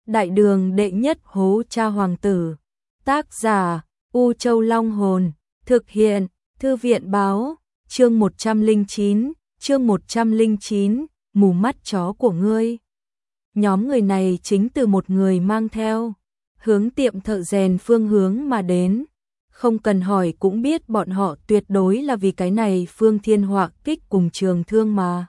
Đại đường đệ nhất hố cha hoàng tử. Tác giả U Châu Long Hồn. Thực hiện Thư viện Báo. Chương 109, mù mắt chó của ngươi. Nhóm người này chính từ một người mang theo, hướng tiệm thợ rèn phương hướng mà đến. Không cần hỏi cũng biết bọn họ tuyệt đối là vì cái này Phương Thiên Họa Kích cùng Trường Thương mà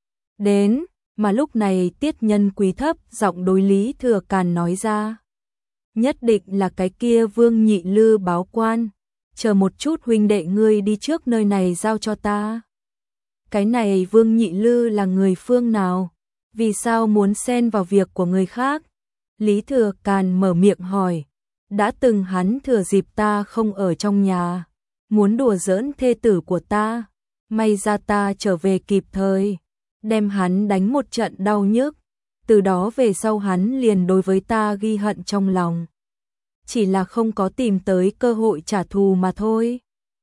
đến. Mà lúc này Tiết Nhân Quý thấp giọng đối Lý Thừa Càn nói ra. Nhất định là cái kia Vương Nhị Lư báo quan. Chờ một chút huynh đệ ngươi đi trước nơi này giao cho ta. Cái này Vương Nhị Lư là người phương nào? Vì sao muốn xen vào việc của người khác? Lý Thừa Càn mở miệng hỏi. Đã từng hắn thừa dịp ta không ở trong nhà, muốn đùa giỡn thê tử của ta. May ra ta trở về kịp thời, đem hắn đánh một trận đau nhức. Từ đó về sau hắn liền đối với ta ghi hận trong lòng. Chỉ là không có tìm tới cơ hội trả thù mà thôi.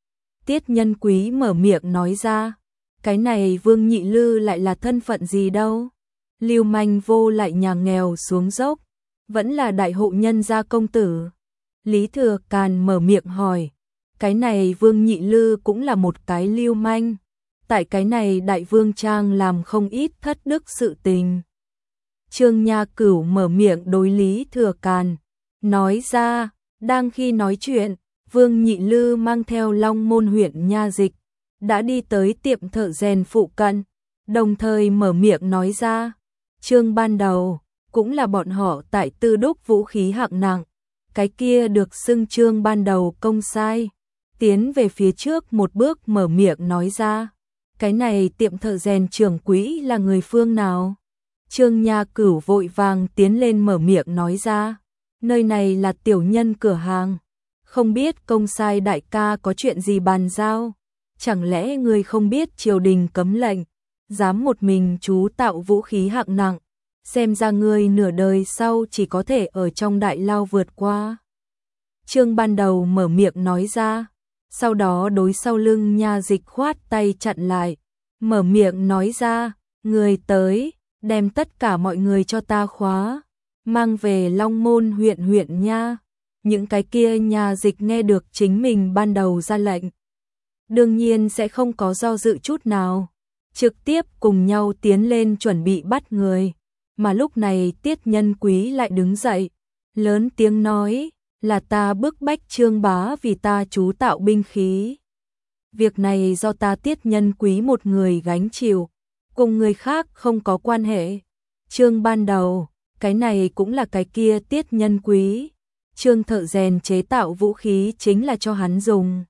Tiết Nhân Quý mở miệng nói ra. Cái này Vương Nhị Lư lại là thân phận gì đâu? Lưu manh vô lại nhà nghèo xuống dốc, vẫn là đại hộ nhân gia công tử. Lý Thừa Càn mở miệng hỏi. Cái này Vương Nhị Lư cũng là một cái lưu manh. Tại cái này Đại Vương Trang làm không ít thất đức sự tình. Trương Nha Cửu mở miệng đối Lý Thừa Càn nói ra. Đang khi nói chuyện, Vương Nhị Lư mang theo Long Môn huyện Nha Dịch đã đi tới tiệm thợ rèn phụ cận, đồng thời mở miệng nói ra. Chương ban đầu cũng là bọn họ tại Tư Đúc vũ khí hạng nặng, cái kia được xưng chương ban đầu công sai, tiến về phía trước một bước mở miệng nói ra. Cái này tiệm thợ rèn trưởng quỹ là người phương nào? Trương Nha Cửu vội vàng tiến lên mở miệng nói ra. Nơi này là tiểu nhân cửa hàng, không biết công sai đại ca có chuyện gì bàn giao? Chẳng lẽ người không biết triều đình cấm lệnh, dám một mình trú tạo vũ khí hạng nặng, xem ra người nửa đời sau chỉ có thể ở trong đại lao vượt qua. Chương ban đầu mở miệng nói ra, sau đó đối sau lưng Nha Dịch khoát tay chặn lại, mở miệng nói ra, người tới, đem tất cả mọi người cho ta khóa, mang về Long Môn huyện nha. Những cái kia Nha Dịch nghe được chính mình ban đầu ra lệnh, đương nhiên sẽ không có do dự chút nào, trực tiếp cùng nhau tiến lên chuẩn bị bắt người. Mà lúc này Tiết Nhân Quý lại đứng dậy, lớn tiếng nói, là ta bức bách Trương bá vì ta trú tạo binh khí. Việc này do ta Tiết Nhân Quý một người gánh chịu, cùng người khác không có quan hệ. Trương ban đầu, cái này cũng là cái kia Tiết Nhân Quý. Trương thợ rèn chế tạo vũ khí chính là cho hắn dùng.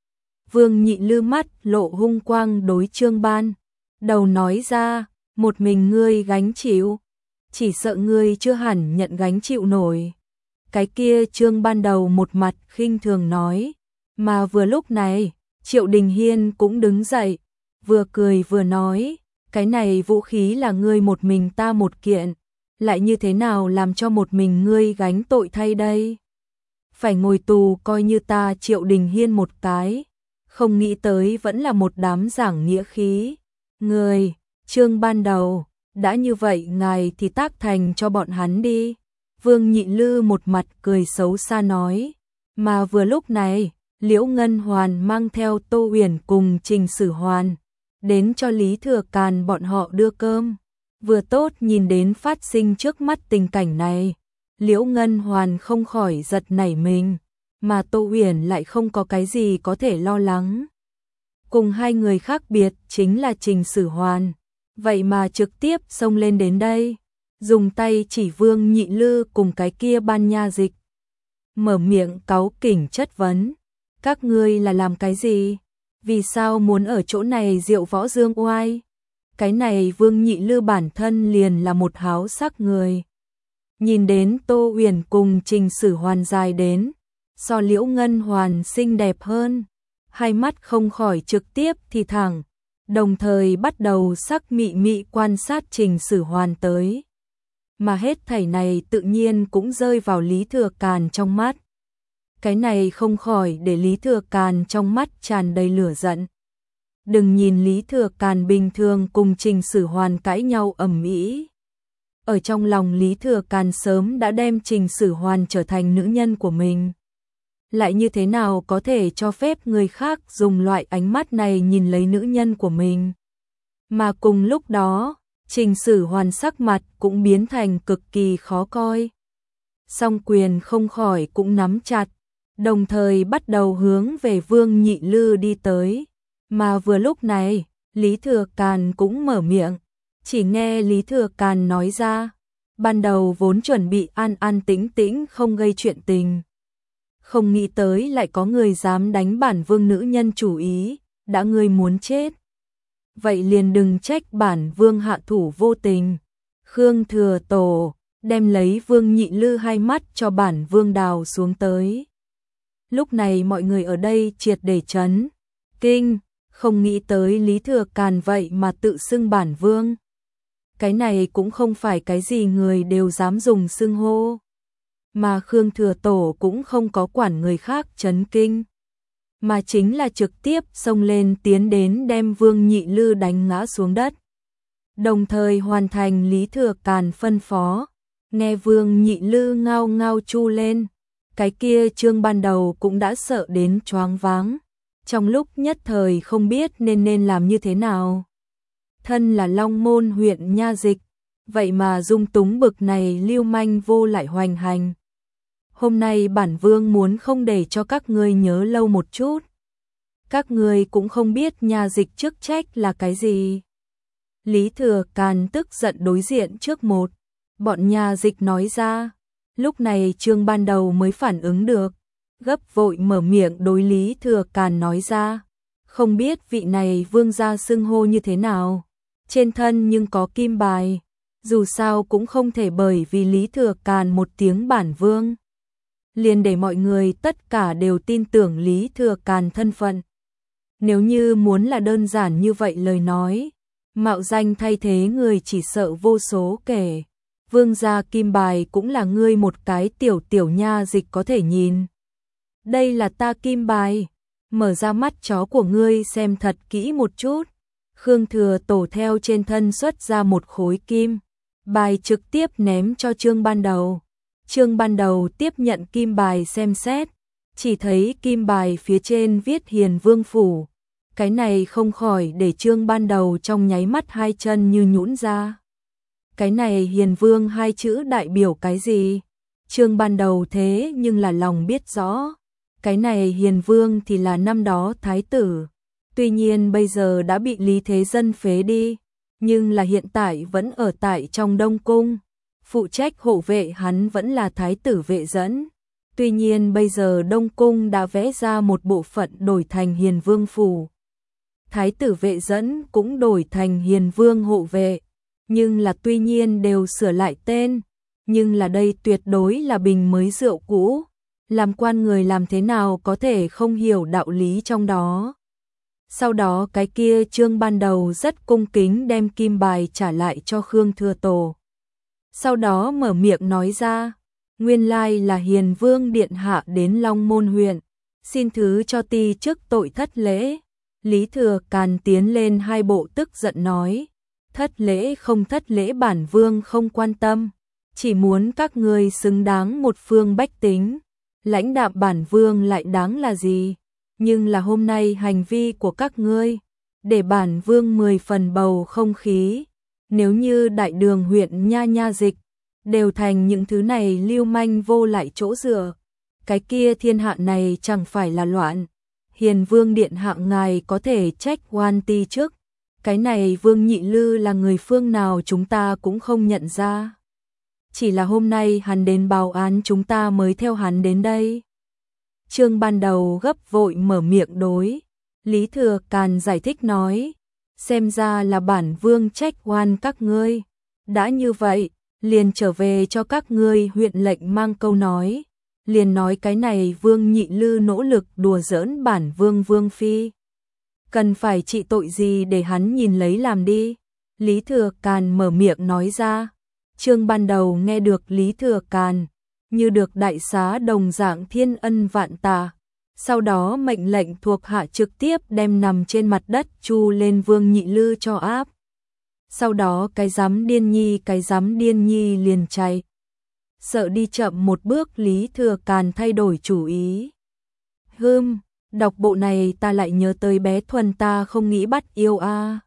Vương Nhị Lư mắt lộ hung quang đối Trương ban đầu nói ra, một mình ngươi gánh chịu, chỉ sợ ngươi chưa hẳn nhận gánh chịu nổi. Cái kia Trương ban đầu một mặt khinh thường nói. Mà vừa lúc này, Triệu Đình Hiên cũng đứng dậy, vừa cười vừa nói, cái này vũ khí là ngươi một mình ta một kiện, lại như thế nào làm cho một mình ngươi gánh tội thay đây? Phải ngồi tù coi như ta Triệu Đình Hiên một cái, không nghĩ tới vẫn là một đám giảng nghĩa khí. Người, Trương ban đầu, đã như vậy ngài thì tác thành cho bọn hắn đi. Vương Nhị Lư một mặt cười xấu xa nói. Mà vừa lúc này, Liễu Ngân Hoàn mang theo Tô Huyền cùng Trình Sử Hoàn đến cho Lý Thừa Càn bọn họ đưa cơm. Vừa tốt nhìn đến phát sinh trước mắt tình cảnh này, Liễu Ngân Hoàn không khỏi giật nảy mình, mà Tô Huyền lại không có cái gì có thể lo lắng. Cùng hai người khác biệt chính là Trình Sử Hoàn, vậy mà trực tiếp xông lên đến đây, dùng tay chỉ Vương Nhị Lư cùng cái kia ban Nha Dịch. Mở miệng cáu kỉnh chất vấn, các ngươi là làm cái gì? Vì sao muốn ở chỗ này diệu võ dương oai? Cái này Vương Nhị Lư bản thân liền là một háo sắc người. Nhìn đến Tô Huyền cùng Trình Sử Hoàn dài đến, so Liễu Ngân Hoàn xinh đẹp hơn, hai mắt không khỏi trực tiếp thì thẳng, đồng thời bắt đầu sắc mị mị quan sát Trình Sử Hoàn tới. Mà hết thảy này tự nhiên cũng rơi vào Lý Thừa Càn trong mắt. Cái này không khỏi để Lý Thừa Càn trong mắt tràn đầy lửa giận. Đừng nhìn Lý Thừa Càn bình thường cùng Trình Sử Hoàn cãi nhau ầm ĩ, ở trong lòng Lý Thừa Càn sớm đã đem Trình Sử Hoàn trở thành nữ nhân của mình. Lại như thế nào có thể cho phép người khác dùng loại ánh mắt này nhìn lấy nữ nhân của mình. Mà cùng lúc đó, Trình Sử Hoàn sắc mặt cũng biến thành cực kỳ khó coi. Song quyền không khỏi cũng nắm chặt, đồng thời bắt đầu hướng về Vương Nhị Lư đi tới. Mà vừa lúc này, Lý Thừa Càn cũng mở miệng, chỉ nghe Lý Thừa Càn nói ra, ban đầu vốn chuẩn bị an an tĩnh tĩnh không gây chuyện tình. Không nghĩ tới lại có người dám đánh bản vương nữ nhân chủ ý, đã ngươi muốn chết. Vậy liền đừng trách bản vương hạ thủ vô tình. Khương Thừa Tổ đem lấy Vương Nhị Lư hai mắt cho bản vương đào xuống tới. Lúc này mọi người ở đây triệt để chấn kinh, không nghĩ tới Lý Thừa Càn vậy mà tự xưng bản vương. Cái này cũng không phải cái gì người đều dám dùng xưng hô. Mà Khương Thừa Tổ cũng không có quản người khác chấn kinh, mà chính là trực tiếp xông lên tiến đến đem Vương Nhị Lư đánh ngã xuống đất. Đồng thời hoàn thành Lý Thừa Càn phân phó, nghe Vương Nhị Lư ngao ngao chu lên, cái kia Trương ban đầu cũng đã sợ đến choáng váng, trong lúc nhất thời không biết nên làm như thế nào. Thân là Long Môn huyện nha dịch, vậy mà dung túng bực này lưu manh vô lại hoành hành. Hôm nay bản vương muốn không để cho các ngươi nhớ lâu một chút. Các ngươi cũng không biết nha dịch chức trách là cái gì. Lý Thừa Càn tức giận đối diện trước một bọn nha dịch nói ra. Lúc này Trương ban đầu mới phản ứng được, gấp vội mở miệng đối Lý Thừa Càn nói ra. Không biết vị này vương gia xưng hô như thế nào. Trên thân nhưng có kim bài. Dù sao cũng không thể bởi vì Lý Thừa Càn một tiếng bản vương liền để mọi người tất cả đều tin tưởng Lý Thừa Càn thân phận. Nếu như muốn là đơn giản như vậy lời nói, mạo danh thay thế người chỉ sợ vô số kể. Vương gia kim bài cũng là ngươi một cái tiểu nha dịch có thể nhìn. Đây là ta kim bài, mở ra mắt chó của ngươi xem thật kỹ một chút. Khương Thừa Tổ theo trên thân xuất ra một khối kim bài trực tiếp ném cho Trương ban đầu. Trương ban đầu tiếp nhận kim bài xem xét, chỉ thấy kim bài phía trên viết Hiền Vương Phủ. Cái này không khỏi để Trương ban đầu trong nháy mắt hai chân như nhũn ra. Cái này Hiền Vương hai chữ đại biểu cái gì? Trương ban đầu thế nhưng là lòng biết rõ. Cái này Hiền Vương thì là năm đó thái tử. Tuy nhiên bây giờ đã bị Lý Thế Dân phế đi, nhưng là hiện tại vẫn ở tại trong Đông Cung. Phụ trách hộ vệ hắn vẫn là thái tử Vệ Dẫn. Tuy nhiên bây giờ Đông Cung đã vẽ ra một bộ phận đổi thành Hiền Vương Phủ. Thái tử Vệ Dẫn cũng đổi thành Hiền Vương hộ vệ. Nhưng là tuy nhiên đều sửa lại tên. Nhưng là đây tuyệt đối là bình mới rượu cũ. Làm quan người làm thế nào có thể không hiểu đạo lý trong đó. Sau đó cái kia Trương ban đầu rất cung kính đem kim bài trả lại cho Khương Thừa Tổ. Sau đó mở miệng nói ra, nguyên lai là Hiền Vương điện hạ đến Long Môn huyện, xin thứ cho ti trước tội thất lễ. Lý Thừa Càn tiến lên hai bộ tức giận nói, thất lễ không thất lễ bản vương không quan tâm, chỉ muốn các ngươi xứng đáng một phương bách tính, lãnh đạm bản vương lại đáng là gì, nhưng là hôm nay hành vi của các ngươi, để bản vương 10 phần bầu không khí. Nếu như đại đường huyện nha dịch đều thành những thứ này lưu manh vô lại chỗ dựa, cái kia thiên hạ này chẳng phải là loạn. Hiền Vương điện hạ ngài có thể trách oan ti trước, cái này Vương Nhị Lư là người phương nào chúng ta cũng không nhận ra. Chỉ là hôm nay hắn đến báo án chúng ta mới theo hắn đến đây. Trương ban đầu gấp vội mở miệng đối Lý Thừa Càn giải thích nói, xem ra là bản vương trách oan các ngươi. Đã như vậy, liền trở về cho các ngươi huyện lệnh mang câu nói. Liền nói cái này Vương Nhị Lư nỗ lực đùa giỡn bản vương vương phi. Cần phải trị tội gì để hắn nhìn lấy làm đi. Lý Thừa Càn mở miệng nói ra. Trương ban đầu nghe được Lý Thừa Càn, như được đại xá đồng dạng thiên ân vạn tạ. Sau đó mệnh lệnh thuộc hạ trực tiếp đem nằm trên mặt đất chu lên Vương Nhị Lư cho áp. Sau đó cái dám điên nhi liền chạy. Sợ đi chậm một bước Lý Thừa Càn thay đổi chủ ý. Đọc bộ này ta lại nhớ tới bé Thuần ta không nghĩ bắt yêu a.